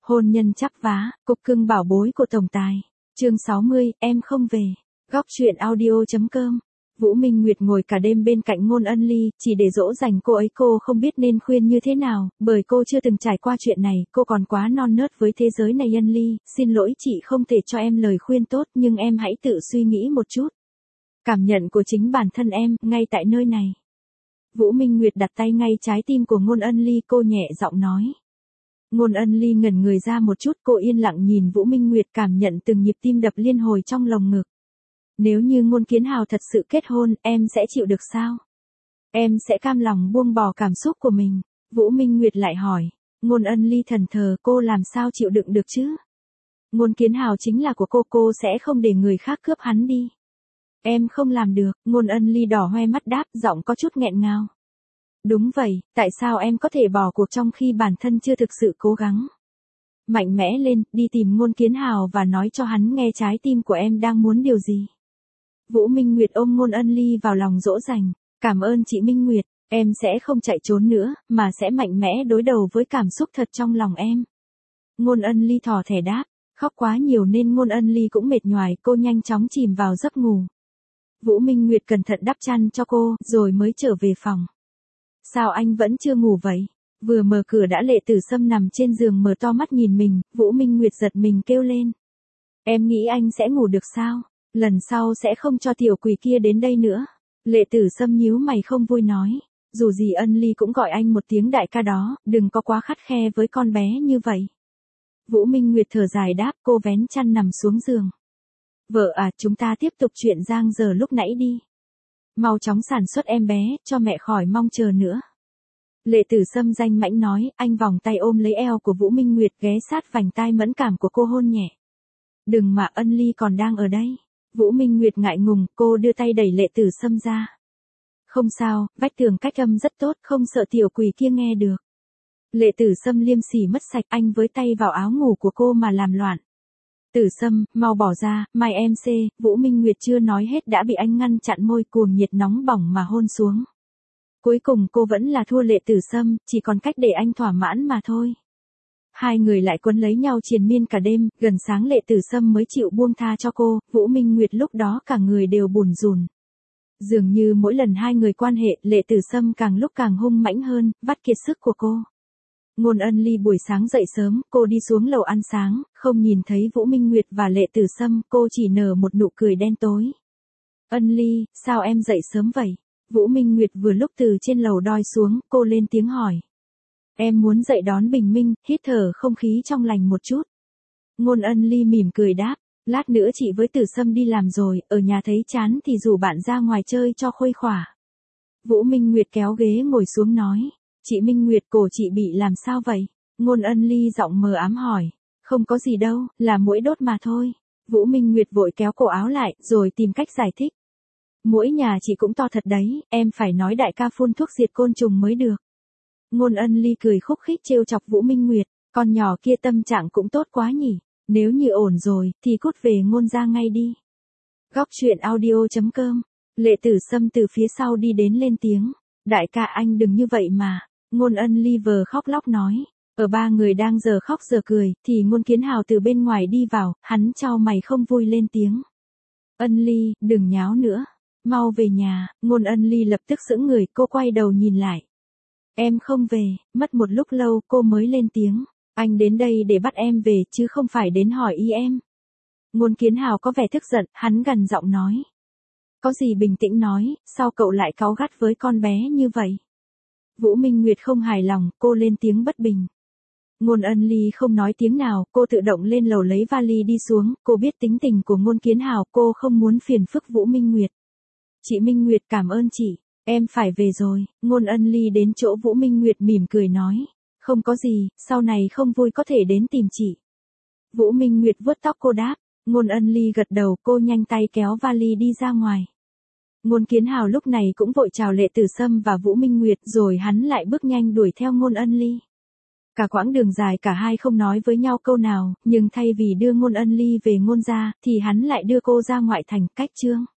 Hôn nhân chắp vá, cục cưng bảo bối của tổng tài. Chương 60, em không về. Góc truyện audio.com. Vũ Minh Nguyệt ngồi cả đêm bên cạnh Ngôn Ân Ly, chỉ để dỗ dành cô ấy. Cô không biết nên khuyên như thế nào, bởi cô chưa từng trải qua chuyện này, cô còn quá non nớt với thế giới này. Ân Ly, xin lỗi chị không thể cho em lời khuyên tốt, nhưng em hãy tự suy nghĩ một chút. Cảm nhận của chính bản thân em, ngay tại nơi này. Vũ Minh Nguyệt đặt tay ngay trái tim của Ngôn Ân Ly, cô nhẹ giọng nói. Ngôn Ân Ly ngẩn người ra một chút, cô yên lặng nhìn Vũ Minh Nguyệt, cảm nhận từng nhịp tim đập liên hồi trong lồng ngực. Nếu như Ngôn Kiến Hào thật sự kết hôn, em sẽ chịu được sao? Em sẽ cam lòng buông bỏ cảm xúc của mình. Vũ Minh Nguyệt lại hỏi. Ngôn Ân Ly thẫn thờ, cô làm sao chịu đựng được chứ? Ngôn Kiến Hào chính là của cô sẽ không để người khác cướp hắn đi. Em không làm được, Ngôn Ân Ly đỏ hoe mắt đáp, giọng có chút nghẹn ngào. Đúng vậy, tại sao em có thể bỏ cuộc trong khi bản thân chưa thực sự cố gắng? Mạnh mẽ lên, đi tìm Ngôn Kiến Hào và nói cho hắn nghe trái tim của em đang muốn điều gì. Vũ Minh Nguyệt ôm Ngôn Ân Ly vào lòng dỗ dành. Cảm ơn chị Minh Nguyệt, em sẽ không chạy trốn nữa, mà sẽ mạnh mẽ đối đầu với cảm xúc thật trong lòng em. Ngôn Ân Ly thỏ thẻ đáp, khóc quá nhiều nên Ngôn Ân Ly cũng mệt nhoài, cô nhanh chóng chìm vào giấc ngủ. Vũ Minh Nguyệt cẩn thận đắp chăn cho cô, rồi mới trở về phòng. Sao anh vẫn chưa ngủ vậy? Vừa mở cửa đã Lệ Tử Sâm nằm trên giường mở to mắt nhìn mình, Vũ Minh Nguyệt giật mình kêu lên. Em nghĩ anh sẽ ngủ được sao? Lần sau sẽ không cho tiểu quỷ kia đến đây nữa. Lệ Tử Sâm nhíu mày không vui nói. Dù gì Ân Ly cũng gọi anh một tiếng đại ca đó, đừng có quá khắt khe với con bé như vậy. Vũ Minh Nguyệt thở dài đáp, cô vén chăn nằm xuống giường. Vợ à, chúng ta tiếp tục chuyện giang dở lúc nãy đi. Mau chóng sản xuất em bé, cho mẹ khỏi mong chờ nữa. Lệ Tử Sâm danh mãnh nói, anh vòng tay ôm lấy eo của Vũ Minh Nguyệt, ghé sát vành tai mẫn cảm của cô hôn nhẹ. Đừng mà, Ân Ly còn đang ở đây. Vũ Minh Nguyệt ngại ngùng, cô đưa tay đẩy Lệ Tử Sâm ra. Không sao, vách tường cách âm rất tốt, không sợ tiểu quỷ kia nghe được. Lệ Tử Sâm liêm sỉ mất sạch, anh với tay vào áo ngủ của cô mà làm loạn. Tử Sâm, mau bỏ ra, mai em xê. Vũ Minh Nguyệt chưa nói hết đã bị anh ngăn chặn, môi cuồng nhiệt nóng bỏng mà hôn xuống. Cuối cùng cô vẫn là thua Lệ Tử Sâm, chỉ còn cách để anh thỏa mãn mà thôi. Hai người lại quấn lấy nhau triền miên cả đêm, gần sáng Lệ Tử Sâm mới chịu buông tha cho cô, Vũ Minh Nguyệt lúc đó cả người đều bủn rủn. Dường như mỗi lần hai người quan hệ, Lệ Tử Sâm càng lúc càng hung mãnh hơn, vắt kiệt sức của cô. Ngôn Ân Ly buổi sáng dậy sớm, cô đi xuống lầu ăn sáng, không nhìn thấy Vũ Minh Nguyệt và Lệ Tử Sâm, cô chỉ nở một nụ cười đen tối. Ân Ly, sao em dậy sớm vậy? Vũ Minh Nguyệt vừa lúc từ trên lầu đoi xuống, cô lên tiếng hỏi. Em muốn dậy đón bình minh, hít thở không khí trong lành một chút. Ngôn Ân Ly mỉm cười đáp, lát nữa chị với Tử Sâm đi làm rồi, ở nhà thấy chán thì rủ bạn ra ngoài chơi cho khuây khỏa. Vũ Minh Nguyệt kéo ghế ngồi xuống nói. Chị Minh Nguyệt, cổ chị bị làm sao vậy? Ngôn Ân Ly giọng mờ ám hỏi. Không có gì đâu, là muỗi đốt mà thôi. Vũ Minh Nguyệt vội kéo cổ áo lại, rồi tìm cách giải thích. Muỗi nhà chị cũng to thật đấy, em phải nói đại ca phun thuốc diệt côn trùng mới được. Ngôn Ân Ly cười khúc khích trêu chọc Vũ Minh Nguyệt, con nhỏ kia tâm trạng cũng tốt quá nhỉ, nếu như ổn rồi, thì cút về Ngôn ra ngay đi. Góc truyện audio.com. Lệ Tử Sâm từ phía sau đi đến lên tiếng. Đại ca anh đừng như vậy mà. Ngôn Ân Ly vờ khóc lóc nói. Ở ba người đang giờ khóc giờ cười, thì Ngôn Kiến Hào từ bên ngoài đi vào, hắn chau mày không vui lên tiếng. Ân Ly, đừng nháo nữa. Mau về nhà. Ngôn Ân Ly lập tức sững người, cô quay đầu nhìn lại. Em không về. Mất một lúc lâu cô mới lên tiếng. Anh đến đây để bắt em về chứ không phải đến hỏi ý em. Ngôn Kiến Hào có vẻ tức giận, hắn gằn giọng nói. Có gì bình tĩnh nói, sao cậu lại cáu gắt với con bé như vậy? Vũ Minh Nguyệt không hài lòng, cô lên tiếng bất bình. Ngôn Ân Ly không nói tiếng nào, cô tự động lên lầu lấy vali đi xuống, cô biết tính tình của Ngôn Kiến Hào, cô không muốn phiền phức Vũ Minh Nguyệt. Chị Minh Nguyệt cảm ơn chị, em phải về rồi. Ngôn Ân Ly đến chỗ Vũ Minh Nguyệt mỉm cười nói. Không có gì, sau này không vui có thể đến tìm chị. Vũ Minh Nguyệt vuốt tóc cô đáp. Ngôn Ân Ly gật đầu, cô nhanh tay kéo vali đi ra ngoài. Ngôn Kiến Hào lúc này cũng vội chào Lệ Tử Sâm và Vũ Minh Nguyệt, rồi hắn lại bước nhanh đuổi theo Ngôn Ân Ly. Cả quãng đường dài cả hai không nói với nhau câu nào, nhưng thay vì đưa Ngôn Ân Ly về Ngôn gia, thì hắn lại đưa cô ra ngoại thành, cách Chương.